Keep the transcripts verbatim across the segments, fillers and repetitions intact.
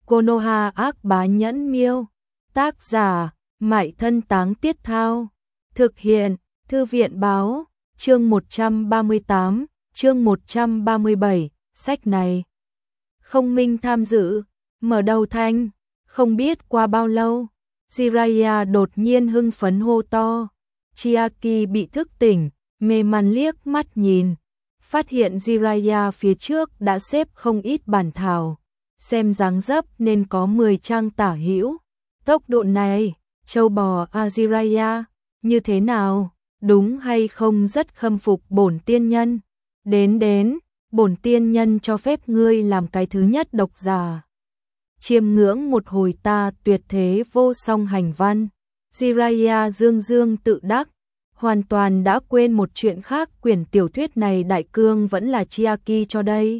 Konoha ác bá nhẫn miêu. Tác giả, Mại Thân Táng Tiết Thao. Thực hiện, Thư viện báo, chương một trăm ba mươi tám, chương một trăm ba mươi bảy, sách này. Không Minh tham dự, mở đầu thanh, không biết qua bao lâu, Jiraiya đột nhiên hưng phấn hô to. Chiaki bị thức tỉnh, mê man liếc mắt nhìn, phát hiện Jiraiya phía trước đã xếp không ít bản thảo, xem dáng dấp nên có mười trang tả hữu. Tốc độ này, châu bò a Jiraiya, như thế nào, đúng hay không rất khâm phục bổn tiên nhân. Đến đến, bổn tiên nhân cho phép ngươi làm cái thứ nhất độc giả. Chiêm ngưỡng một hồi ta tuyệt thế vô song hành văn. Jiraiya dương dương tự đắc, hoàn toàn đã quên một chuyện khác, quyển tiểu thuyết này đại cương vẫn là Chiaki cho đây.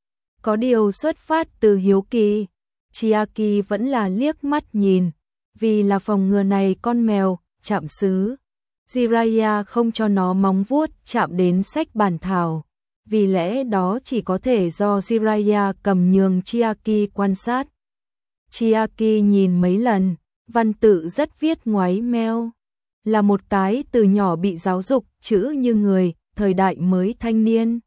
Có điều xuất phát từ hiếu kỳ, Chiaki vẫn là liếc mắt nhìn, vì là phòng ngừa này con mèo, chạm xứ. Jiraiya không cho nó móng vuốt chạm đến sách bản thảo, vì lẽ đó chỉ có thể do Jiraiya cầm nhường Chiaki quan sát. Chiaki nhìn mấy lần, văn tự rất viết ngoáy meo, là một cái từ nhỏ bị giáo dục chữ như người, thời đại mới thanh niên.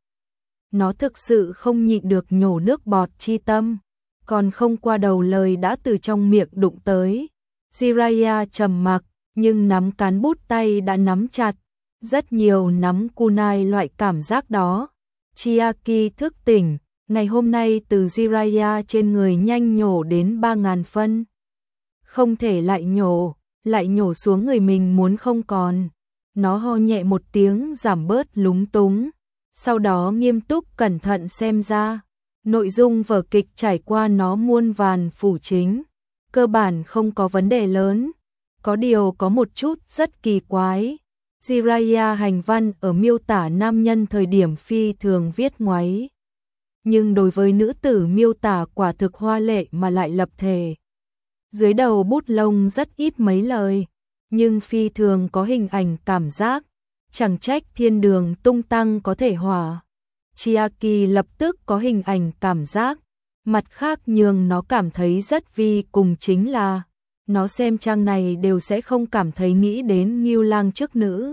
Nó thực sự không nhịn được nhổ nước bọt chi tâm, còn không qua đầu lời đã từ trong miệng đụng tới. Jiraiya trầm mặc, nhưng nắm cán bút tay đã nắm chặt, rất nhiều nắm kunai loại cảm giác đó. Chiaki thức tỉnh, ngày hôm nay từ Jiraiya trên người nhanh nhổ đến ba ngàn phân. Không thể lại nhổ, lại nhổ xuống người mình muốn không còn. Nó ho nhẹ một tiếng giảm bớt lúng túng, sau đó nghiêm túc cẩn thận xem ra. Nội dung vở kịch trải qua nó muôn vàn phủ chính, cơ bản không có vấn đề lớn. Có điều có một chút rất kỳ quái. Jiraiya hành văn ở miêu tả nam nhân thời điểm phi thường viết ngoáy, nhưng đối với nữ tử miêu tả quả thực hoa lệ mà lại lập thể. Dưới đầu bút lông rất ít mấy lời, nhưng phi thường có hình ảnh cảm giác, chẳng trách thiên đường tung tăng có thể hỏa. Chiaki lập tức có hình ảnh cảm giác, mặt khác nhường nó cảm thấy rất vi cùng chính là, nó xem trang này đều sẽ không cảm thấy nghĩ đến Ngưu Lang trước nữ.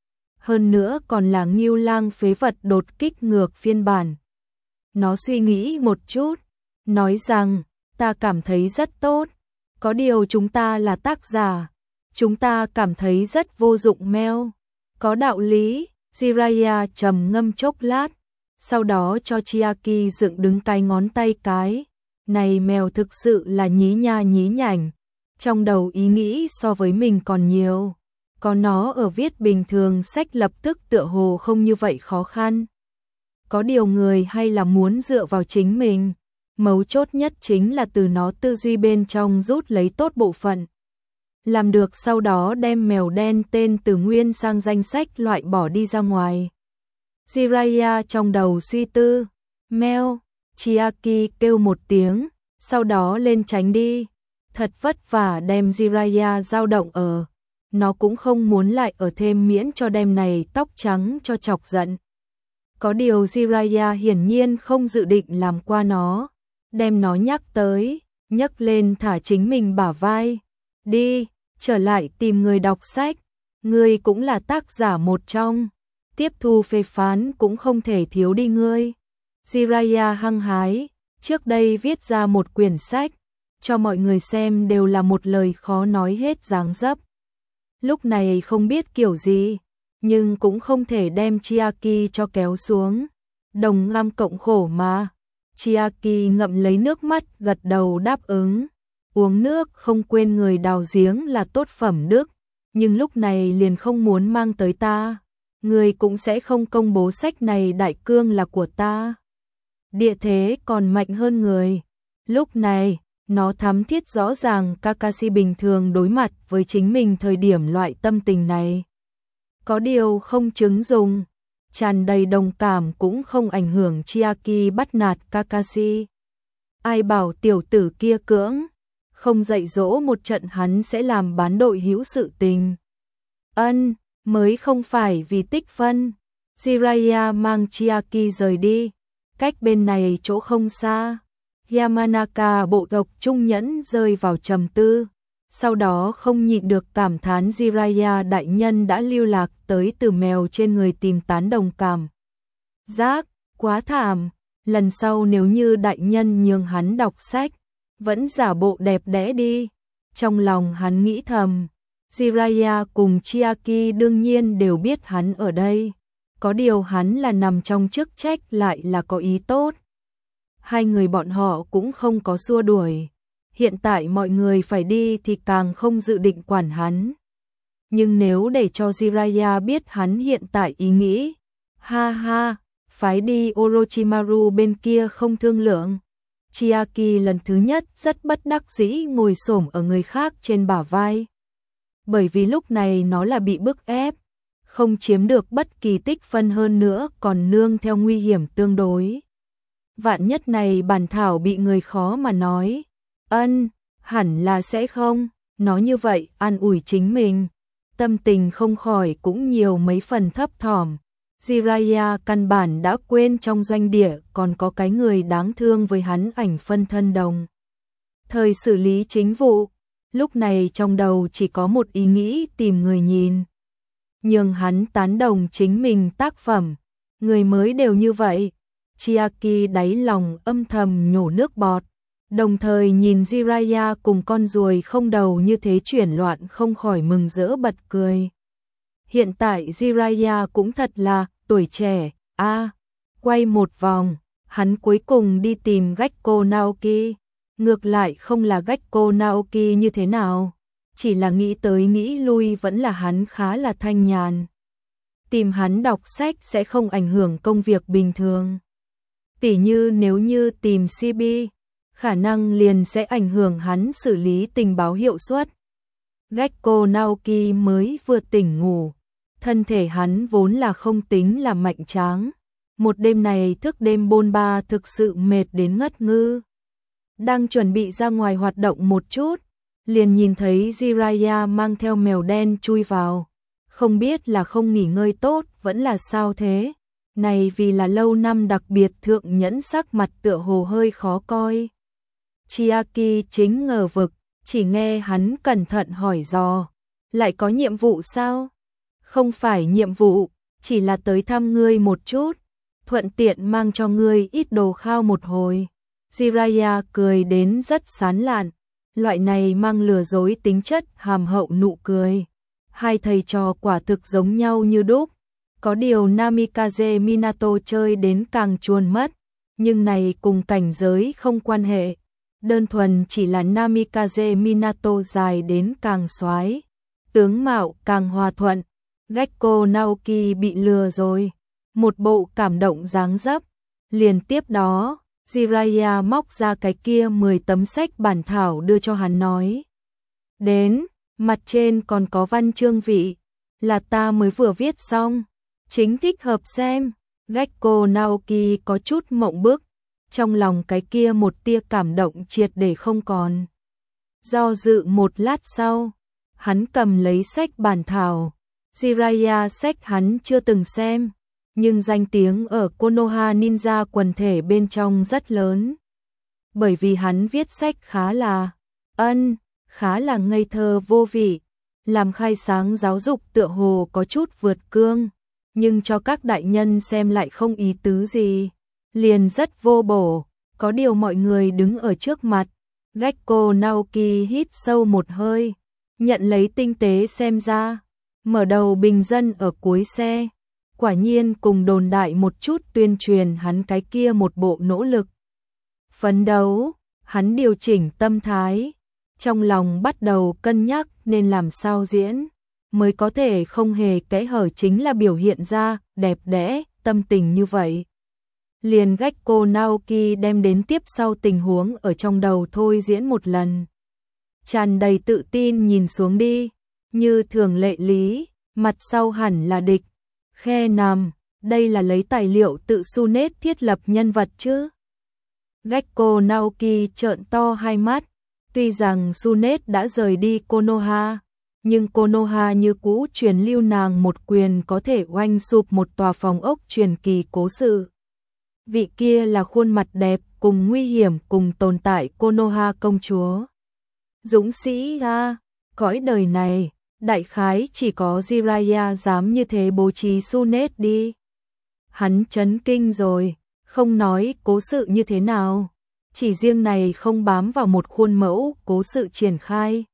Hơn nữa còn là Ngưu Lang phế vật đột kích ngược phiên bản. Nó suy nghĩ một chút, nói rằng, ta cảm thấy rất tốt, có điều chúng ta là tác giả, chúng ta cảm thấy rất vô dụng meo. Có đạo lý. Jiraiya trầm ngâm chốc lát, sau đó cho Chiaki dựng đứng cái ngón tay cái. Này mèo thực sự là nhí nha nhí nhảnh, trong đầu ý nghĩ so với mình còn nhiều. Có nó ở viết bình thường sách lập tức tựa hồ không như vậy khó khăn. Có điều người hay là muốn dựa vào chính mình, mấu chốt nhất chính là từ nó tư duy bên trong rút lấy tốt bộ phận. Làm được sau đó đem mèo đen tên từ nguyên sang danh sách loại bỏ đi ra ngoài. Jiraiya trong đầu suy tư, meo, Chiaki kêu một tiếng, sau đó lên tránh đi. Thật vất vả đem Jiraiya dao động ở, nó cũng không muốn lại ở thêm miễn cho đem này tóc trắng cho chọc giận. Có điều Jiraiya hiển nhiên không dự định làm qua nó, đem nó nhắc tới, nhấc lên thả chính mình bả vai. Đi, trở lại tìm người đọc sách, ngươi cũng là tác giả một trong, tiếp thu phê phán cũng không thể thiếu đi ngươi. Jiraiya hăng hái, trước đây viết ra một quyển sách, cho mọi người xem đều là một lời khó nói hết dáng dấp. Lúc này không biết kiểu gì, nhưng cũng không thể đem Chiaki cho kéo xuống. Đồng ngam cộng khổ mà. Chiaki ngậm lấy nước mắt gật đầu đáp ứng. Uống nước không quên người đào giếng là tốt phẩm đức, nhưng lúc này liền không muốn mang tới ta. Người cũng sẽ không công bố sách này đại cương là của ta. Địa thế còn mạnh hơn người. Lúc này, nó thắm thiết rõ ràng Kakashi bình thường đối mặt với chính mình thời điểm loại tâm tình này. Có điều không chứng dùng, tràn đầy đồng cảm cũng không ảnh hưởng Chiaki bắt nạt Kakashi. Ai bảo tiểu tử kia cưỡng, không dạy dỗ một trận hắn sẽ làm bán đội hữu sự tình. Ân, mới không phải vì tích phân. Jiraiya mang Chiaki rời đi, cách bên này chỗ không xa. Yamanaka bộ tộc Trung Nhẫn rơi vào trầm tư, sau đó không nhịn được cảm thán Jiraiya đại nhân đã lưu lạc tới từ mèo trên người tìm tán đồng cảm. Giác, quá thảm, lần sau nếu như đại nhân nhường hắn đọc sách, vẫn giả bộ đẹp đẽ đi. Trong lòng hắn nghĩ thầm, Jiraiya cùng Chiaki đương nhiên đều biết hắn ở đây, có điều hắn là nằm trong chức trách lại là có ý tốt. Hai người bọn họ cũng không có xua đuổi, hiện tại mọi người phải đi thì càng không dự định quản hắn. Nhưng nếu để cho Jiraiya biết hắn hiện tại ý nghĩ, ha ha, phái đi Orochimaru bên kia không thương lượng. Chiaki lần thứ nhất rất bất đắc dĩ ngồi xổm ở người khác trên bả vai. Bởi vì lúc này nó là bị bức ép, không chiếm được bất kỳ tích phân hơn nữa còn nương theo nguy hiểm tương đối. Vạn nhất này bản thảo bị người khó mà nói, ân, hẳn là sẽ không, nói như vậy an ủi chính mình, tâm tình không khỏi cũng nhiều mấy phần thấp thỏm. Jiraiya căn bản đã quên trong doanh địa còn có cái người đáng thương với hắn ảnh phân thân đồng. Thời xử lý chính vụ, lúc này trong đầu chỉ có một ý nghĩ tìm người nhìn. Nhưng hắn tán đồng chính mình tác phẩm, người mới đều như vậy. Chiaki đáy lòng âm thầm nhổ nước bọt, đồng thời nhìn Jiraiya cùng con ruồi không đầu như thế chuyển loạn không khỏi mừng rỡ bật cười. Hiện tại Jiraiya cũng thật là tuổi trẻ, a à, quay một vòng, hắn cuối cùng đi tìm Gekko Naoki, ngược lại không là Gekko Naoki như thế nào, chỉ là nghĩ tới nghĩ lui vẫn là hắn khá là thanh nhàn. Tìm hắn đọc sách sẽ không ảnh hưởng công việc bình thường. Tỉ như nếu như tìm xê bê, khả năng liền sẽ ảnh hưởng hắn xử lý tình báo hiệu suất. Gekko Naoki mới vừa tỉnh ngủ, thân thể hắn vốn là không tính là mạnh tráng. Một đêm này thức đêm bôn ba thực sự mệt đến ngất ngư. Đang chuẩn bị ra ngoài hoạt động một chút, liền nhìn thấy Jiraiya mang theo mèo đen chui vào. Không biết là không nghỉ ngơi tốt vẫn là sao thế. Này vì là lâu năm đặc biệt thượng nhẫn sắc mặt tựa hồ hơi khó coi. Chiaki chính ngờ vực, chỉ nghe hắn cẩn thận hỏi dò. Lại có nhiệm vụ sao? Không phải nhiệm vụ, chỉ là tới thăm ngươi một chút, thuận tiện mang cho ngươi ít đồ khao một hồi. Jiraiya cười đến rất sán lạn, loại này mang lừa dối tính chất hàm hậu nụ cười. Hai thầy trò quả thực giống nhau như đúc. Có điều Namikaze Minato chơi đến càng chuồn mất, nhưng này cùng cảnh giới không quan hệ. Đơn thuần chỉ là Namikaze Minato dài đến càng xoái, tướng mạo càng hòa thuận. Gekko Naoki bị lừa rồi, một bộ cảm động dáng dấp. Liền tiếp đó, Jiraiya móc ra cái kia mười tấm sách bản thảo đưa cho hắn nói. Đến, mặt trên còn có văn chương vị, là ta mới vừa viết xong, chính thích hợp xem. Gekko Naoki có chút mộng bức, trong lòng cái kia một tia cảm động triệt để không còn. Do dự một lát sau, hắn cầm lấy sách bản thảo. Jiraiya sách hắn chưa từng xem, nhưng danh tiếng ở Konoha Ninja quần thể bên trong rất lớn. Bởi vì hắn viết sách khá là ân, khá là ngây thơ vô vị, làm khai sáng giáo dục tựa hồ có chút vượt cương, nhưng cho các đại nhân xem lại không ý tứ gì, liền rất vô bổ. Có điều mọi người đứng ở trước mặt, Gekko Naoki hít sâu một hơi, nhận lấy tinh tế xem ra. Mở đầu bình dân ở cuối xe, quả nhiên cùng đồn đại một chút tuyên truyền hắn cái kia một bộ nỗ lực. Phấn đấu, hắn điều chỉnh tâm thái, trong lòng bắt đầu cân nhắc nên làm sao diễn, mới có thể không hề kẽ hở chính là biểu hiện ra đẹp đẽ, tâm tình như vậy. Liền Gekko Naoki đem đến tiếp sau tình huống ở trong đầu thôi diễn một lần. Tràn đầy tự tin nhìn xuống đi. Như thường lệ lý, mặt sau hẳn là địch. Khe nằm, đây là lấy tài liệu tự Sunet thiết lập nhân vật chứ. Gekko Naoki trợn to hai mắt, tuy rằng Sunet đã rời đi Konoha, nhưng Konoha như cũ truyền lưu nàng một quyền có thể oanh sụp một tòa phòng ốc truyền kỳ cố sự. Vị kia là khuôn mặt đẹp cùng nguy hiểm cùng tồn tại Konoha công chúa. Dũng sĩ a, cõi đời này, đại khái chỉ có Jiraiya dám như thế bố trí Tsunade đi. Hắn chấn kinh rồi, không nói cố sự như thế nào, chỉ riêng này không bám vào một khuôn mẫu cố sự triển khai.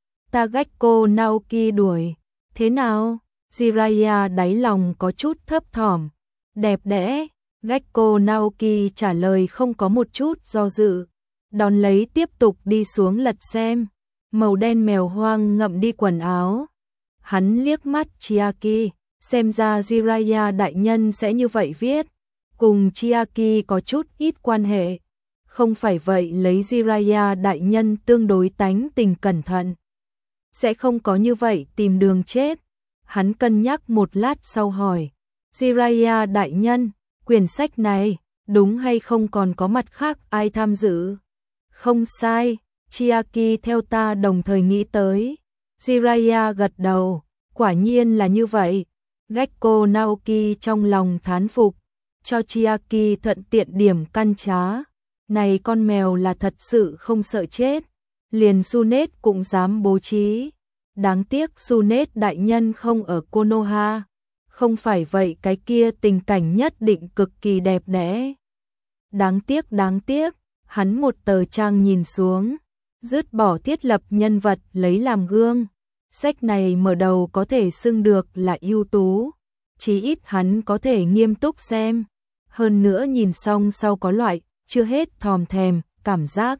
Tagako Naoki đuổi, thế nào? Jiraiya đáy lòng có chút thấp thỏm, đẹp đẽ. Gecko Naoki trả lời không có một chút do dự, đón lấy tiếp tục đi xuống lật xem, màu đen mèo hoang ngậm đi quần áo. Hắn liếc mắt Chiaki, xem ra Jiraiya đại nhân sẽ như vậy viết, cùng Chiaki có chút ít quan hệ. Không phải vậy lấy Jiraiya đại nhân tương đối tánh tình cẩn thận, sẽ không có như vậy tìm đường chết. Hắn cân nhắc một lát sau hỏi, Jiraiya đại nhân, quyển sách này, đúng hay không còn có mặt khác ai tham dự? Không sai, Chiaki theo ta đồng thời nghĩ tới. Jiraiya gật đầu, quả nhiên là như vậy. Gecko Naoki trong lòng thán phục, cho Chiaki thuận tiện điểm căn trá. Này con mèo là thật sự không sợ chết, liền Tsunade cũng dám bố trí. Đáng tiếc Tsunade đại nhân không ở Konoha. Không phải vậy cái kia tình cảnh nhất định cực kỳ đẹp đẽ. Đáng tiếc đáng tiếc, hắn một tờ trang nhìn xuống, dứt bỏ thiết lập nhân vật lấy làm gương. Sách này mở đầu có thể xưng được là ưu tú, chí ít hắn có thể nghiêm túc xem. Hơn nữa nhìn xong sau có loại, chưa hết thòm thèm, cảm giác.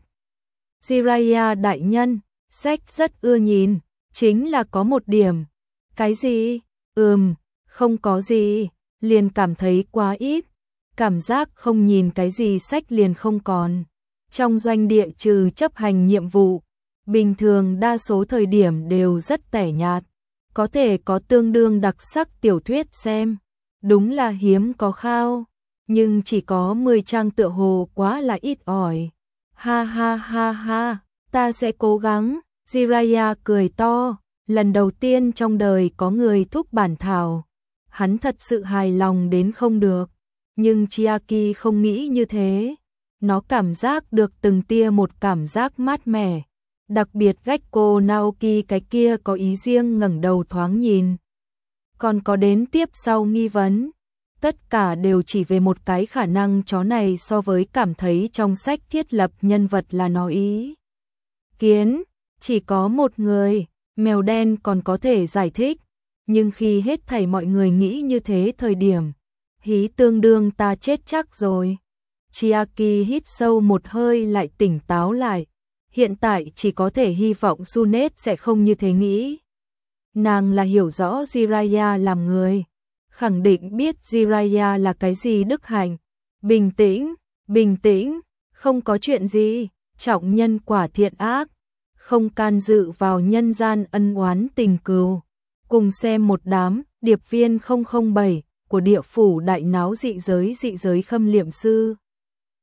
Jiraiya đại nhân, sách rất ưa nhìn, chính là có một điểm. Cái gì? Ừm, không có gì, liền cảm thấy quá ít. Cảm giác không nhìn cái gì sách liền không còn. Trong doanh địa trừ chấp hành nhiệm vụ, bình thường đa số thời điểm đều rất tẻ nhạt. Có thể có tương đương đặc sắc tiểu thuyết xem, đúng là hiếm có khao, nhưng chỉ có mười trang tựa hồ quá là ít ỏi. Ha ha ha ha, ta sẽ cố gắng. Jiraiya cười to, lần đầu tiên trong đời có người thúc bản thảo. Hắn thật sự hài lòng đến không được, nhưng Chiaki không nghĩ như thế. Nó cảm giác được từng tia một cảm giác mát mẻ. Đặc biệt Gecko Naoki cái kia có ý riêng ngẩng đầu thoáng nhìn. Còn có đến tiếp sau nghi vấn. Tất cả đều chỉ về một cái khả năng chó này so với cảm thấy trong sách thiết lập nhân vật là nó ý kiến. Chỉ có một người, mèo đen còn có thể giải thích. Nhưng khi hết thảy mọi người nghĩ như thế thời điểm, hí tương đương ta chết chắc rồi. Chiaki hít sâu một hơi lại tỉnh táo lại. Hiện tại chỉ có thể hy vọng Tsunade sẽ không như thế nghĩ. Nàng là hiểu rõ Jiraiya làm người, khẳng định biết Jiraiya là cái gì đức hạnh. Bình tĩnh, bình tĩnh, không có chuyện gì, trọng nhân quả thiện ác, không can dự vào nhân gian ân oán tình cừu. Cùng xem một đám điệp viên không không bảy của địa phủ đại náo dị giới dị giới khâm liệm sư.